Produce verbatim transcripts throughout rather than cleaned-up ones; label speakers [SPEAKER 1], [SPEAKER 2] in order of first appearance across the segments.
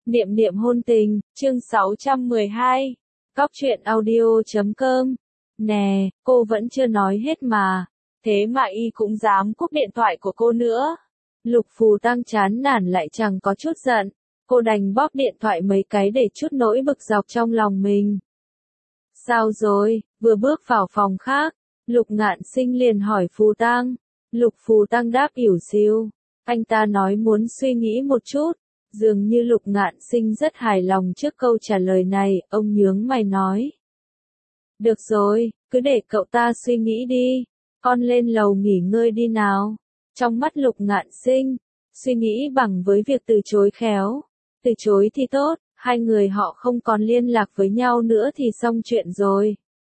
[SPEAKER 1] Niệm niệm hôn tình, chương sáu trăm mười hai. Cóc truyện audio chấm com. Nè, cô vẫn chưa nói hết mà. Thế mà y cũng dám cúp điện thoại của cô nữa. Lục Phù Tăng chán nản lại chẳng có chút giận. Cô đành bóp điện thoại mấy cái để chút nỗi bực dọc trong lòng mình. Sao rồi, vừa bước vào phòng khác, Lục Ngạn Sinh liền hỏi Phù Tăng. Lục Phù Tăng đáp ỉu xìu. Anh ta nói muốn suy nghĩ một chút. Dường như Lục Ngạn Sinh rất hài lòng trước câu trả lời này, ông nhướng mày nói. Được rồi, cứ để cậu ta suy nghĩ đi, con lên lầu nghỉ ngơi đi nào. Trong mắt Lục Ngạn Sinh, suy nghĩ bằng với việc từ chối khéo. Từ chối thì tốt, hai người họ không còn liên lạc với nhau nữa thì xong chuyện rồi.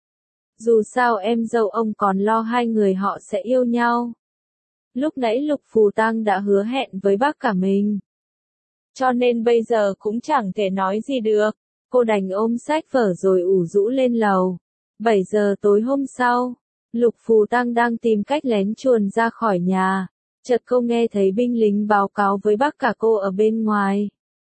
[SPEAKER 1] Dù sao em dâu ông còn lo hai người họ sẽ yêu nhau. Lúc nãy Lục Phù Tăng đã hứa hẹn với bác cả mình. Cho nên bây giờ cũng chẳng thể nói gì được. Cô đành ôm sách vở rồi ủ rũ lên lầu. bảy giờ tối hôm sau, Lục Phù Tăng đang tìm cách lén chuồn ra khỏi nhà. Chợt cô nghe thấy binh lính báo cáo với bác cả cô ở bên ngoài.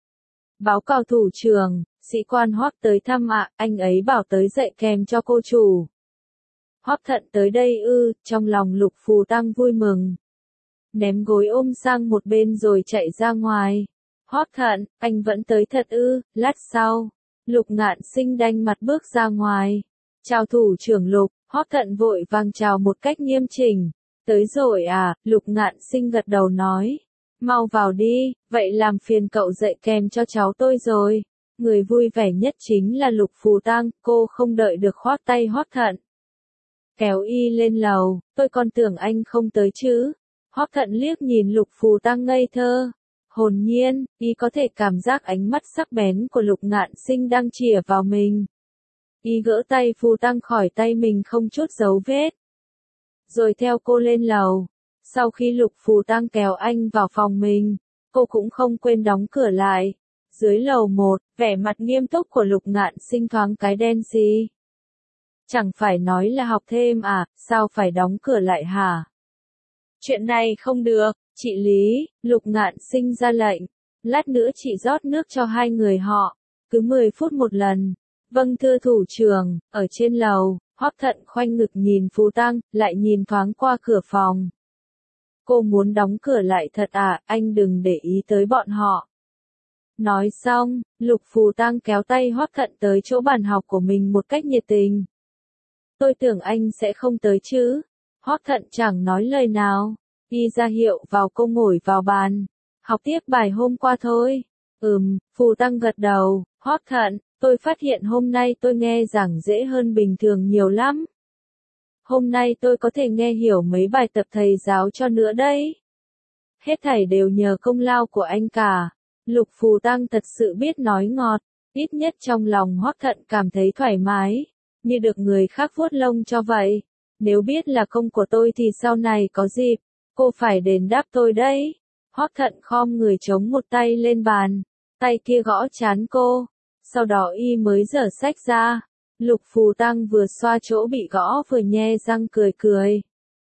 [SPEAKER 1] Báo cáo thủ trưởng, sĩ quan Hoắc tới thăm ạ, anh ấy bảo tới dạy kèm cho cô chủ. Hoắc Thận tới đây ư, trong lòng Lục Phù Tăng vui mừng. Ném gối ôm sang một bên rồi chạy ra ngoài. Hoắc Thận, anh vẫn tới thật ư? Lát sau, Lục Ngạn Sinh đanh mặt bước ra ngoài. Chào thủ trưởng Lục. Hoắc Thận vội vàng chào một cách nghiêm chỉnh. Tới rồi à? Lục Ngạn Sinh gật đầu nói. Mau vào đi, vậy làm phiền cậu dạy kèm cho cháu tôi rồi. Người vui vẻ nhất chính là Lục Phù Tăng, cô không đợi được khoác tay Hoắc Thận. Kéo y lên lầu, tôi còn tưởng anh không tới chứ. Hoắc Thận liếc nhìn Lục Phù Tăng ngây thơ. Hồn nhiên, y có thể cảm giác ánh mắt sắc bén của Lục Ngạn Sinh đang chìa vào mình. Y gỡ tay Phù Tăng khỏi tay mình không chút dấu vết. Rồi theo cô lên lầu. Sau khi Lục Phù Tăng kéo anh vào phòng mình, cô cũng không quên đóng cửa lại. Dưới lầu một, vẻ mặt nghiêm túc của Lục Ngạn Sinh thoáng cái đen xì. Chẳng phải nói là học thêm à, sao phải đóng cửa lại hả? Chuyện này không được. Chị Lý, Lục Ngạn Sinh ra lệnh. Lát nữa chị rót nước cho hai người họ. Cứ mười phút một lần. Vâng thưa thủ trưởng. Ở trên lầu, Hoắc Thận khoanh ngực nhìn Phù Tăng, lại nhìn thoáng qua cửa phòng. Cô muốn đóng cửa lại thật à, anh đừng để ý tới bọn họ. Nói xong, Lục Phù Tăng kéo tay Hoắc Thận tới chỗ bàn học của mình một cách nhiệt tình. Tôi tưởng anh sẽ không tới chứ. Hoắc Thận chẳng nói lời nào. Y ra hiệu vào cô ngồi vào bàn. Học tiếp bài hôm qua thôi. Ừm, Phù Tăng gật đầu. Hoắc Thận, tôi phát hiện hôm nay tôi nghe giảng dễ hơn bình thường nhiều lắm. Hôm nay tôi có thể nghe hiểu mấy bài tập thầy giáo cho nữa đấy. Hết thảy đều nhờ công lao của anh cả. Lục Phù Tăng thật sự biết nói ngọt. Ít nhất trong lòng Hoắc Thận cảm thấy thoải mái. Như được người khác vuốt lông cho vậy. Nếu biết là công của tôi thì sau này có dịp. Cô phải đền đáp tôi đấy. Hoắc Thận khom người chống một tay lên bàn. Tay kia gõ trán cô. Sau đó y mới giở sách ra. Lục Phù Tăng vừa xoa chỗ bị gõ vừa nhe răng cười cười.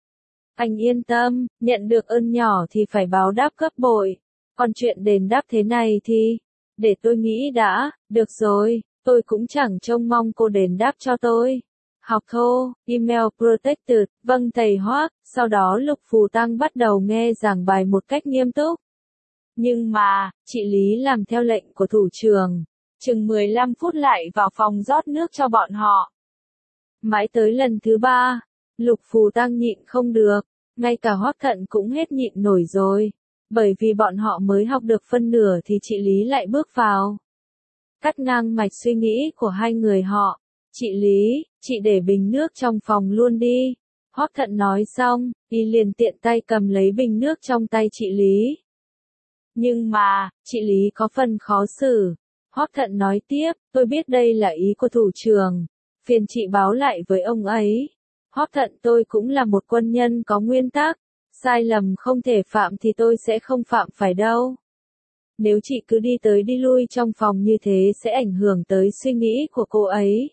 [SPEAKER 1] Anh yên tâm, nhận được ơn nhỏ thì phải báo đáp gấp bội. Còn chuyện đền đáp thế này thì, để tôi nghĩ đã, được rồi, tôi cũng chẳng trông mong cô đền đáp cho tôi. Học thô, email protected, vâng thầy Hoắc. Sau đó Lục Phù Tăng bắt đầu nghe giảng bài một cách nghiêm túc. Nhưng mà, chị Lý làm theo lệnh của thủ trưởng. Chừng mười lăm phút lại vào phòng rót nước cho bọn họ. Mãi tới lần thứ ba, Lục Phù Tăng nhịn không được. Ngay cả Hoắc Thận cũng hết nhịn nổi rồi. Bởi vì bọn họ mới học được phân nửa thì chị Lý lại bước vào. Cắt ngang mạch suy nghĩ của hai người họ. Chị Lý, chị để bình nước trong phòng luôn đi. Hoắc Thận nói xong, y liền tiện tay cầm lấy bình nước trong tay chị Lý. Nhưng mà, chị Lý có phần khó xử. Hoắc Thận nói tiếp, tôi biết đây là ý của thủ trưởng. Phiền chị báo lại với ông ấy. Hoắc Thận tôi cũng là một quân nhân có nguyên tắc. Sai lầm không thể phạm thì tôi sẽ không phạm phải đâu. Nếu chị cứ đi tới đi lui trong phòng như thế sẽ ảnh hưởng tới suy nghĩ của cô ấy.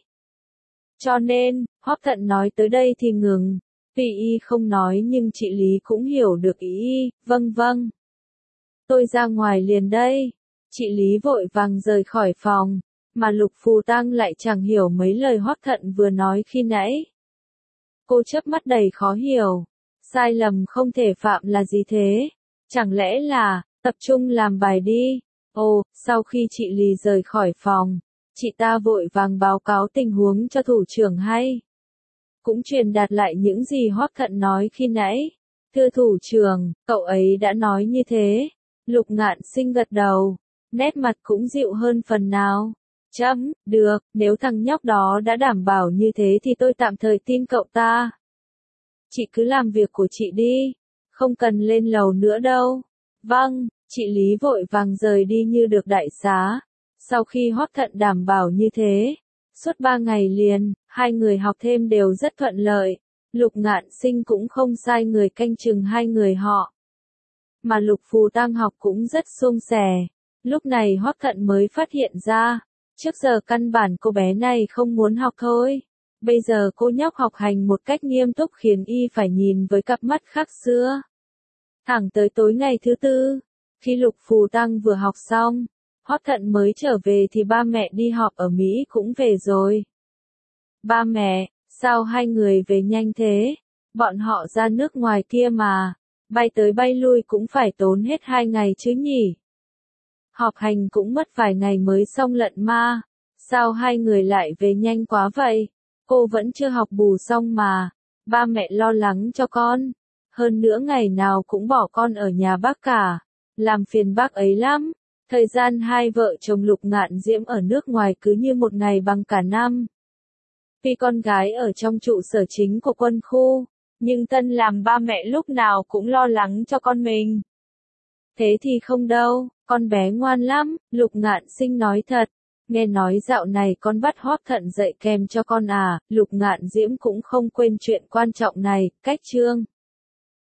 [SPEAKER 1] Cho nên, Hoắc Thận nói tới đây thì ngừng. Tuy y không nói nhưng chị Lý cũng hiểu được ý y, vâng vâng. Tôi ra ngoài liền đây. Chị Lý vội vàng rời khỏi phòng, mà Lục Phù Tăng lại chẳng hiểu mấy lời Hoắc Thận vừa nói khi nãy. Cô chớp mắt đầy khó hiểu, sai lầm không thể phạm là gì thế? Chẳng lẽ là, tập trung làm bài đi. Ồ, sau khi chị Lý rời khỏi phòng, chị ta vội vàng báo cáo tình huống cho thủ trưởng hay. Cũng truyền đạt lại những gì Hoắc Thận nói khi nãy. Thưa thủ trưởng, cậu ấy đã nói như thế. Lục Ngạn Sinh gật đầu, nét mặt cũng dịu hơn phần nào. Chấm, được, nếu thằng nhóc đó đã đảm bảo như thế thì tôi tạm thời tin cậu ta. Chị cứ làm việc của chị đi, không cần lên lầu nữa đâu. Vâng, chị Lý vội vàng rời đi như được đại xá. Sau khi Hoắc Thận đảm bảo như thế, suốt ba ngày liền, hai người học thêm đều rất thuận lợi. Lục Ngạn Sinh cũng không sai người canh chừng hai người họ. Mà Lục Phù Tăng học cũng rất suôn sẻ. Lúc này Hoắc Thận mới phát hiện ra, trước giờ căn bản cô bé này không muốn học thôi. Bây giờ cô nhóc học hành một cách nghiêm túc khiến y phải nhìn với cặp mắt khác xưa. Thẳng tới tối ngày thứ tư, khi Lục Phù Tăng vừa học xong, Hoắc Thận mới trở về thì ba mẹ đi họp ở Mỹ cũng về rồi. Ba mẹ, sao hai người về nhanh thế? Bọn họ ra nước ngoài kia mà, bay tới bay lui cũng phải tốn hết hai ngày chứ nhỉ? Họp hành cũng mất vài ngày mới xong lận ma, sao hai người lại về nhanh quá vậy? Cô vẫn chưa học bù xong mà, ba mẹ lo lắng cho con. Hơn nữa ngày nào cũng bỏ con ở nhà bác cả, làm phiền bác ấy lắm. Thời gian hai vợ chồng Lục Ngạn Diễm ở nước ngoài cứ như một ngày bằng cả năm. Tuy con gái ở trong trụ sở chính của quân khu, nhưng Tân làm ba mẹ lúc nào cũng lo lắng cho con mình. Thế thì không đâu, con bé ngoan lắm, Lục Ngạn Sinh nói thật. Nghe nói dạo này con bắt Hoắc Thận dạy kèm cho con à, Lục Ngạn Diễm cũng không quên chuyện quan trọng này, cách chương.